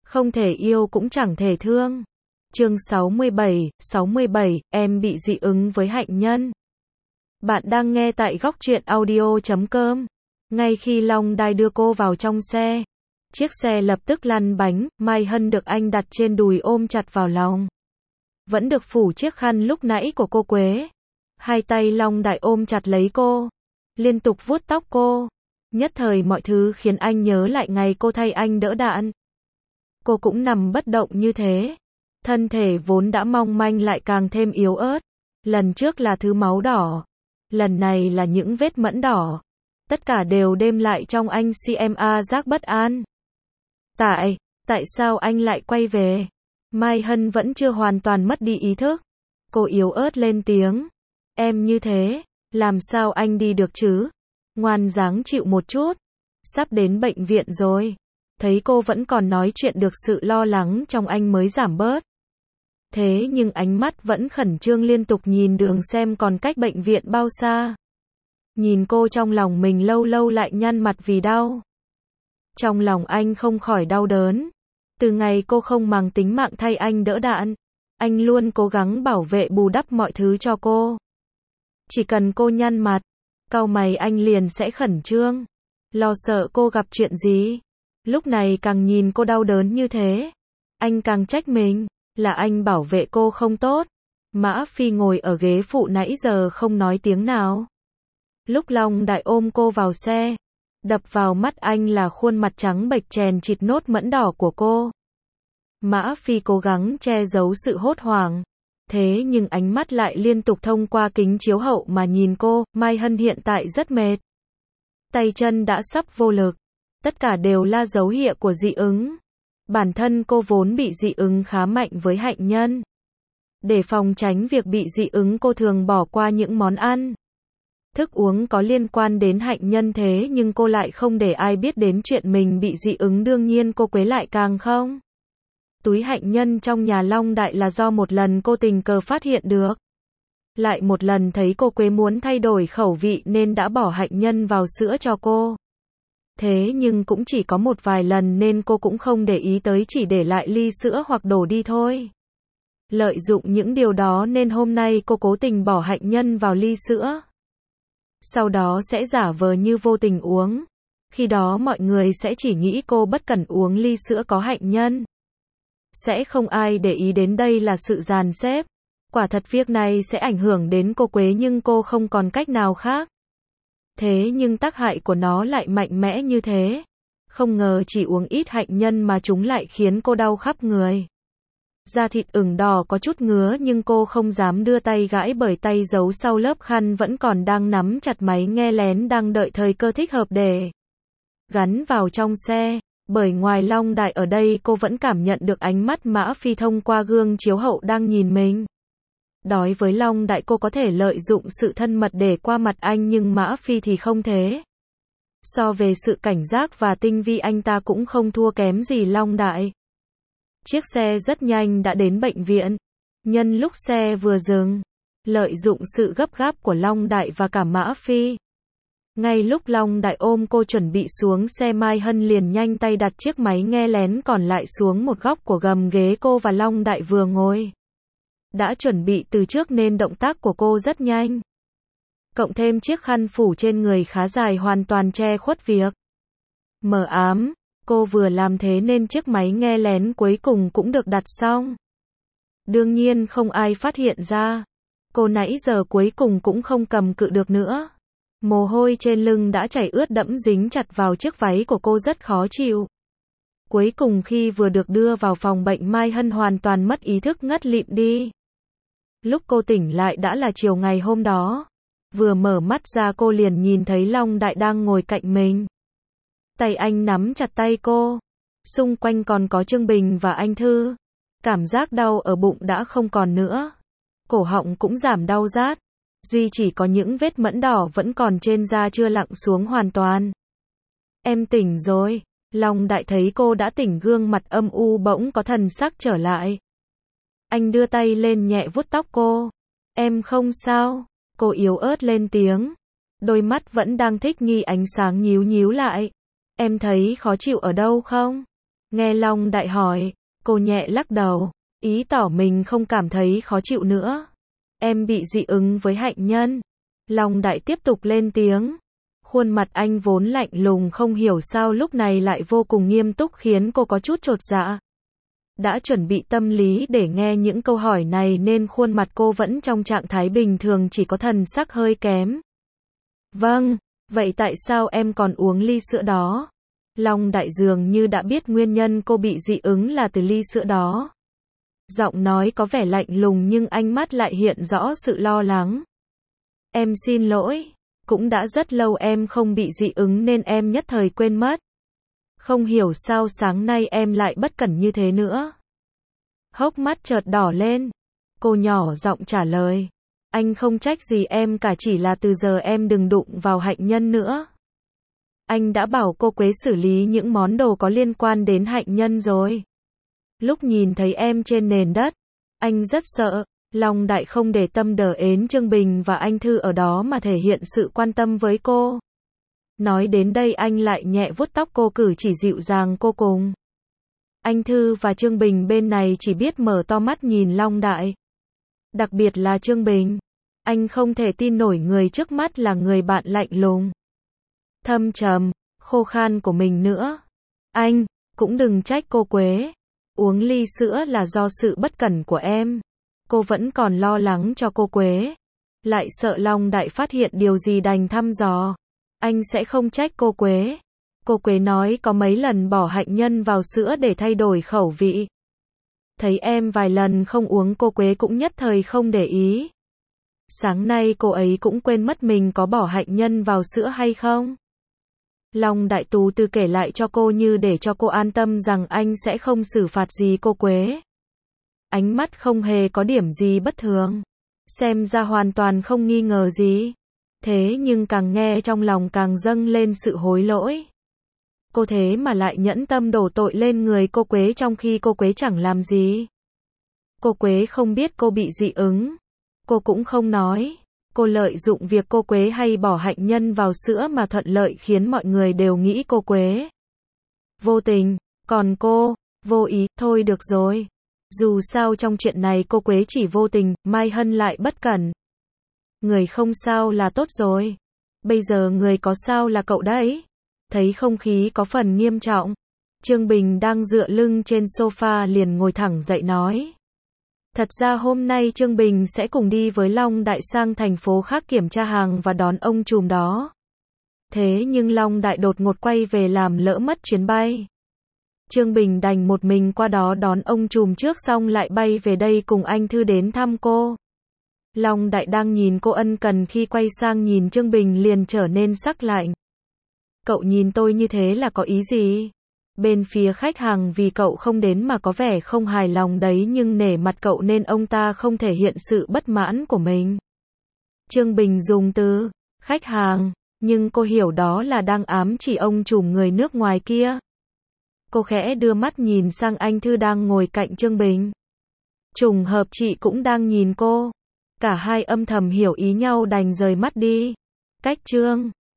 Không thể yêu cũng chẳng thể thương. Chương 67, em bị dị ứng với hạnh nhân. Bạn đang nghe tại góc truyện audio.com. Ngay khi Long Đài đưa cô vào trong xe, chiếc xe lập tức lăn bánh, Mai Hân được anh đặt trên đùi ôm chặt vào lòng. Vẫn được phủ chiếc khăn lúc nãy của cô Quế. Hai tay Long Đại ôm chặt lấy cô, liên tục vuốt tóc cô. Nhất thời mọi thứ khiến anh nhớ lại ngày cô thay anh đỡ đạn. Cô cũng nằm bất động như thế. Thân thể vốn đã mong manh lại càng thêm yếu ớt. Lần trước là thứ máu đỏ. Lần này là những vết mẫn đỏ. Tất cả đều đem lại trong anh CMA giác bất an. Tại sao anh lại quay về? Mai Hân vẫn chưa hoàn toàn mất đi ý thức. Cô yếu ớt lên tiếng. Em như thế, làm sao anh đi được chứ? Ngoan dáng chịu một chút. Sắp đến bệnh viện rồi. Thấy cô vẫn còn nói chuyện được, sự lo lắng trong anh mới giảm bớt. Thế nhưng ánh mắt vẫn khẩn trương liên tục nhìn đường xem còn cách bệnh viện bao xa. Nhìn cô trong lòng mình lâu lâu lại nhăn mặt vì đau. Trong lòng anh không khỏi đau đớn. Từ ngày cô không màng tính mạng thay anh đỡ đạn, anh luôn cố gắng bảo vệ bù đắp mọi thứ cho cô. Chỉ cần cô nhăn mặt, cau mày anh liền sẽ khẩn trương, lo sợ cô gặp chuyện gì. Lúc này càng nhìn cô đau đớn như thế, anh càng trách mình, là anh bảo vệ cô không tốt. Mã Phi ngồi ở ghế phụ nãy giờ không nói tiếng nào. Lúc Long Đại ôm cô vào xe, đập vào mắt anh là khuôn mặt trắng bệch chèn chịt nốt mẫn đỏ của cô. Mã Phi cố gắng che giấu sự hốt hoảng. Thế nhưng ánh mắt lại liên tục thông qua kính chiếu hậu mà nhìn cô. Mai Hân hiện tại rất mệt. Tay chân đã sắp vô lực. Tất cả đều là dấu hiệu của dị ứng. Bản thân cô vốn bị dị ứng khá mạnh với hạnh nhân. Để phòng tránh việc bị dị ứng, cô thường bỏ qua những món ăn, thức uống có liên quan đến hạnh nhân, thế nhưng cô lại không để ai biết đến chuyện mình bị dị ứng. Đương nhiên cô Quế lại càng không. Túi hạnh nhân trong nhà Long Đại là do một lần cô tình cờ phát hiện được. Lại một lần thấy cô Quế muốn thay đổi khẩu vị nên đã bỏ hạnh nhân vào sữa cho cô. Thế nhưng cũng chỉ có một vài lần nên cô cũng không để ý tới, chỉ để lại ly sữa hoặc đổ đi thôi. Lợi dụng những điều đó nên hôm nay cô cố tình bỏ hạnh nhân vào ly sữa. Sau đó sẽ giả vờ như vô tình uống. Khi đó mọi người sẽ chỉ nghĩ cô bất cẩn uống ly sữa có hạnh nhân. Sẽ không ai để ý đến đây là sự dàn xếp. Quả thật việc này sẽ ảnh hưởng đến cô Quế nhưng cô không còn cách nào khác. Thế nhưng tác hại của nó lại mạnh mẽ như thế. Không ngờ chỉ uống ít hạnh nhân mà chúng lại khiến cô đau khắp người. Da thịt ửng đỏ có chút ngứa nhưng cô không dám đưa tay gãi, bởi tay giấu sau lớp khăn vẫn còn đang nắm chặt máy nghe lén, đang đợi thời cơ thích hợp để gắn vào trong xe. Bởi ngoài Long Đại ở đây, cô vẫn cảm nhận được ánh mắt Mã Phi thông qua gương chiếu hậu đang nhìn mình. Đối với Long Đại, cô có thể lợi dụng sự thân mật để qua mặt anh, nhưng Mã Phi thì không thế. So về sự cảnh giác và tinh vi, anh ta cũng không thua kém gì Long Đại. Chiếc xe rất nhanh đã đến bệnh viện. Nhân lúc xe vừa dừng, lợi dụng sự gấp gáp của Long Đại và cả Mã Phi, ngay lúc Long Đại ôm cô chuẩn bị xuống xe, Mai Hân liền nhanh tay đặt chiếc máy nghe lén còn lại xuống một góc của gầm ghế cô và Long Đại vừa ngồi. Đã chuẩn bị từ trước nên động tác của cô rất nhanh. Cộng thêm chiếc khăn phủ trên người khá dài, hoàn toàn che khuất việc mờ ám. Cô vừa làm thế nên chiếc máy nghe lén cuối cùng cũng được đặt xong. Đương nhiên không ai phát hiện ra. Cô nãy giờ cuối cùng cũng không cầm cự được nữa. Mồ hôi trên lưng đã chảy ướt đẫm dính chặt vào chiếc váy của cô, rất khó chịu. Cuối cùng khi vừa được đưa vào phòng bệnh, Mai Hân hoàn toàn mất ý thức, ngất lịm đi. Lúc cô tỉnh lại đã là chiều ngày hôm đó. Vừa mở mắt ra cô liền nhìn thấy Long Đại đang ngồi cạnh mình. Tay anh nắm chặt tay cô. Xung quanh còn có Trương Bình và anh Thư. Cảm giác đau ở bụng đã không còn nữa. Cổ họng cũng giảm đau rát. Duy chỉ có những vết mẫn đỏ vẫn còn trên da chưa lặng xuống hoàn toàn. Em tỉnh rồi. Long Đại thấy cô đã tỉnh, gương mặt âm u bỗng có thần sắc trở lại. Anh đưa tay lên nhẹ vuốt tóc cô. Em không sao. Cô yếu ớt lên tiếng. Đôi mắt vẫn đang thích nghi ánh sáng nhíu nhíu lại. Em thấy khó chịu ở đâu không? Nghe Long Đại hỏi, cô nhẹ lắc đầu, ý tỏ mình không cảm thấy khó chịu nữa. Em bị dị ứng với hạnh nhân. Long Đại tiếp tục lên tiếng. Khuôn mặt anh vốn lạnh lùng không hiểu sao lúc này lại vô cùng nghiêm túc khiến cô có chút chột dạ. Đã chuẩn bị tâm lý để nghe những câu hỏi này nên khuôn mặt cô vẫn trong trạng thái bình thường, chỉ có thần sắc hơi kém. Vâng, vậy tại sao em còn uống ly sữa đó? Long Đại dường như đã biết nguyên nhân cô bị dị ứng là từ ly sữa đó. Giọng nói có vẻ lạnh lùng nhưng ánh mắt lại hiện rõ sự lo lắng. Em xin lỗi, cũng đã rất lâu em không bị dị ứng nên em nhất thời quên mất. Không hiểu sao sáng nay em lại bất cẩn như thế nữa. Hốc mắt chợt đỏ lên. Cô nhỏ giọng trả lời. Anh không trách gì em cả, chỉ là từ giờ em đừng đụng vào hạnh nhân nữa. Anh đã bảo cô Quế xử lý những món đồ có liên quan đến hạnh nhân rồi. Lúc nhìn thấy em trên nền đất, anh rất sợ. Long Đại không để tâm đờ ến Trương Bình và anh Thư ở đó mà thể hiện sự quan tâm với cô. Nói đến đây anh lại nhẹ vuốt tóc cô, cử chỉ dịu dàng cô cùng. Anh Thư và Trương Bình bên này chỉ biết mở to mắt nhìn Long Đại. Đặc biệt là Trương Bình. Anh không thể tin nổi người trước mắt là người bạn lạnh lùng, thâm trầm, khô khan của mình nữa. Anh, cũng đừng trách cô Quế. Uống ly sữa là do sự bất cẩn của em. Cô vẫn còn lo lắng cho cô Quế. Lại sợ Long Đại phát hiện điều gì đành thăm dò. Anh sẽ không trách cô Quế. Cô Quế nói có mấy lần bỏ hạnh nhân vào sữa để thay đổi khẩu vị. Thấy em vài lần không uống, cô Quế cũng nhất thời không để ý. Sáng nay cô ấy cũng quên mất mình có bỏ hạnh nhân vào sữa hay không. Long Đại từ từ kể lại cho cô như để cho cô an tâm rằng anh sẽ không xử phạt gì cô Quế. Ánh mắt không hề có điểm gì bất thường. Xem ra hoàn toàn không nghi ngờ gì. Thế nhưng càng nghe trong lòng càng dâng lên sự hối lỗi. Cô thế mà lại nhẫn tâm đổ tội lên người cô Quế trong khi cô Quế chẳng làm gì. Cô Quế không biết cô bị dị ứng. Cô cũng không nói. Cô lợi dụng việc cô Quế hay bỏ hạnh nhân vào sữa mà thuận lợi khiến mọi người đều nghĩ cô Quế vô tình, còn cô vô ý. Thôi được rồi. Dù sao trong chuyện này cô Quế chỉ vô tình, Mai Hân lại bất cẩn. Người không sao là tốt rồi. Bây giờ người có sao là cậu đấy. Thấy không khí có phần nghiêm trọng, Trương Bình đang dựa lưng trên sofa liền ngồi thẳng dậy nói. Thật ra hôm nay Trương Bình sẽ cùng đi với Long Đại sang thành phố khác kiểm tra hàng và đón ông trùm đó. Thế nhưng Long Đại đột ngột quay về làm lỡ mất chuyến bay. Trương Bình đành một mình qua đó đón ông trùm trước xong lại bay về đây cùng anh Thư đến thăm cô. Long Đại đang nhìn cô ân cần, khi quay sang nhìn Trương Bình liền trở nên sắc lạnh. Cậu nhìn tôi như thế là có ý gì? Bên phía khách hàng vì cậu không đến mà có vẻ không hài lòng đấy, nhưng nể mặt cậu nên ông ta không thể hiện sự bất mãn của mình. Trương Bình dùng từ khách hàng, nhưng cô hiểu đó là đang ám chỉ ông trùm người nước ngoài kia. Cô khẽ đưa mắt nhìn sang anh Thư đang ngồi cạnh Trương Bình. Trùng hợp chị cũng đang nhìn cô. Cả hai âm thầm hiểu ý nhau đành rời mắt đi. Cách Trương